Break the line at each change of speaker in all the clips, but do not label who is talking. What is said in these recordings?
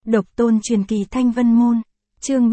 Độc tôn truyền kỳ Thanh Vân Môn, chương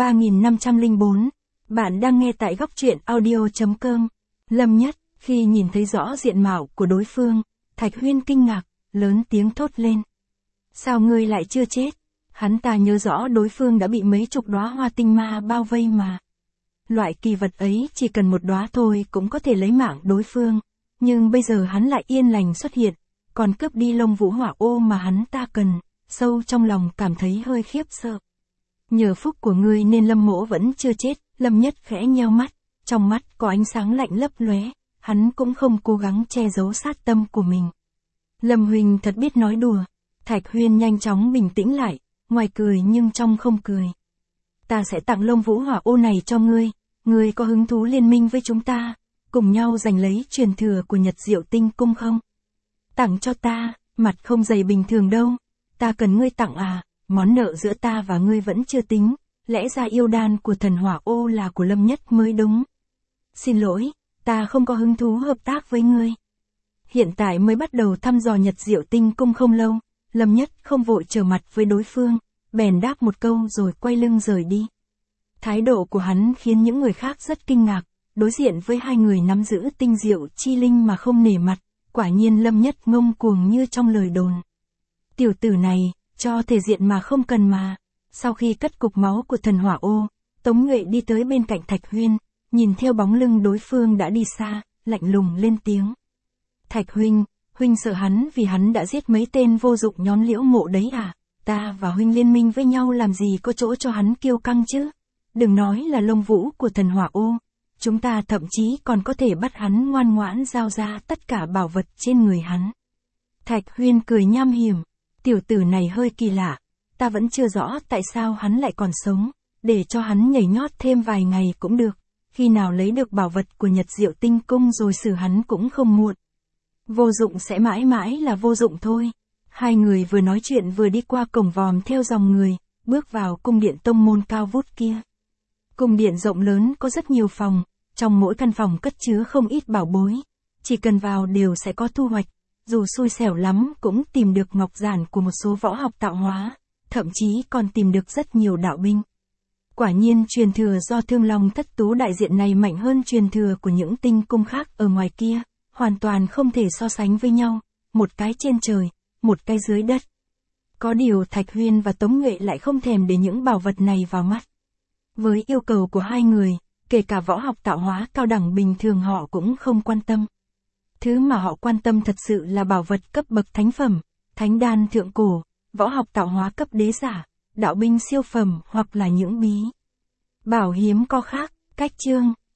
3504. Bạn đang nghe tại góc truyện audio.com. Lâm Nhất, khi nhìn thấy rõ diện mạo của đối phương, Thạch Huyên kinh ngạc, lớn tiếng thốt lên. Sao ngươi lại chưa chết? Hắn ta nhớ rõ đối phương đã bị mấy chục đóa hoa tinh ma bao vây mà. Loại kỳ vật ấy chỉ cần một đóa thôi cũng có thể lấy mạng đối phương, nhưng bây giờ hắn lại yên lành xuất hiện, còn cướp đi Lông Vũ Hỏa Ô mà hắn ta cần. Sâu trong lòng cảm thấy hơi khiếp sợ. Nhờ phúc của ngươi nên Lâm mỗ vẫn chưa chết. Lâm Nhất khẽ nheo mắt, trong mắt có ánh sáng lạnh lấp lóe, hắn cũng không cố gắng che giấu sát tâm của mình. Lâm huynh thật biết nói đùa. Thạch Huyên nhanh chóng bình tĩnh lại, ngoài cười nhưng trong không cười. Ta sẽ tặng Lông Vũ Hỏa Ô này cho ngươi có hứng thú liên minh với chúng ta, cùng nhau giành lấy truyền thừa của Nhật Diệu Tinh Cung không? Tặng cho ta, mặt không dày bình thường đâu. Ta cần ngươi tặng à, món nợ giữa ta và ngươi vẫn chưa tính, lẽ ra yêu đan của thần hỏa ô là của Lâm Nhất mới đúng. Xin lỗi, ta không có hứng thú hợp tác với ngươi. Hiện tại mới bắt đầu thăm dò Nhật Diệu Tinh Cung không lâu, Lâm Nhất không vội trở mặt với đối phương, bèn đáp một câu rồi quay lưng rời đi. Thái độ của hắn khiến những người khác rất kinh ngạc, đối diện với hai người nắm giữ tinh diệu chi linh mà không nể mặt, quả nhiên Lâm Nhất ngông cuồng như trong lời đồn. Tiểu tử này, cho thể diện mà không cần mà. Sau khi cất cục máu của thần hỏa ô, Tống Nghệ đi tới bên cạnh Thạch Huyên, nhìn theo bóng lưng đối phương đã đi xa, lạnh lùng lên tiếng. Thạch huynh sợ hắn vì hắn đã giết mấy tên vô dụng nhón Liễu Mộ đấy à? Ta và huynh liên minh với nhau làm gì có chỗ cho hắn kiêu căng chứ? Đừng nói là Lông Vũ của thần hỏa ô, chúng ta thậm chí còn có thể bắt hắn ngoan ngoãn giao ra tất cả bảo vật trên người hắn. Thạch Huyên cười nham hiểm. Tiểu tử này hơi kỳ lạ, ta vẫn chưa rõ tại sao hắn lại còn sống, để cho hắn nhảy nhót thêm vài ngày cũng được, khi nào lấy được bảo vật của Nhật Diệu Tinh Cung rồi xử hắn cũng không muộn. Vô dụng sẽ mãi mãi là vô dụng thôi. Hai người vừa nói chuyện vừa đi qua cổng vòm theo dòng người, bước vào cung điện tông môn cao vút kia. Cung điện rộng lớn có rất nhiều phòng, trong mỗi căn phòng cất chứa không ít bảo bối, chỉ cần vào đều sẽ có thu hoạch. Dù xui xẻo lắm cũng tìm được ngọc giản của một số võ học tạo hóa, thậm chí còn tìm được rất nhiều đạo binh. Quả nhiên truyền thừa do Thương Long Thất Tú đại diện này mạnh hơn truyền thừa của những tinh cung khác ở ngoài kia, hoàn toàn không thể so sánh với nhau, một cái trên trời, một cái dưới đất. Có điều Thạch Huyên và Tống Nghệ lại không thèm để những bảo vật này vào mắt. Với yêu cầu của hai người, kể cả võ học tạo hóa cao đẳng bình thường họ cũng không quan tâm. Thứ mà họ quan tâm thật sự là bảo vật cấp bậc thánh phẩm, thánh đan thượng cổ, võ học tạo hóa cấp đế giả, đạo binh siêu phẩm hoặc là những bí bảo hiếm có khác. Cách chương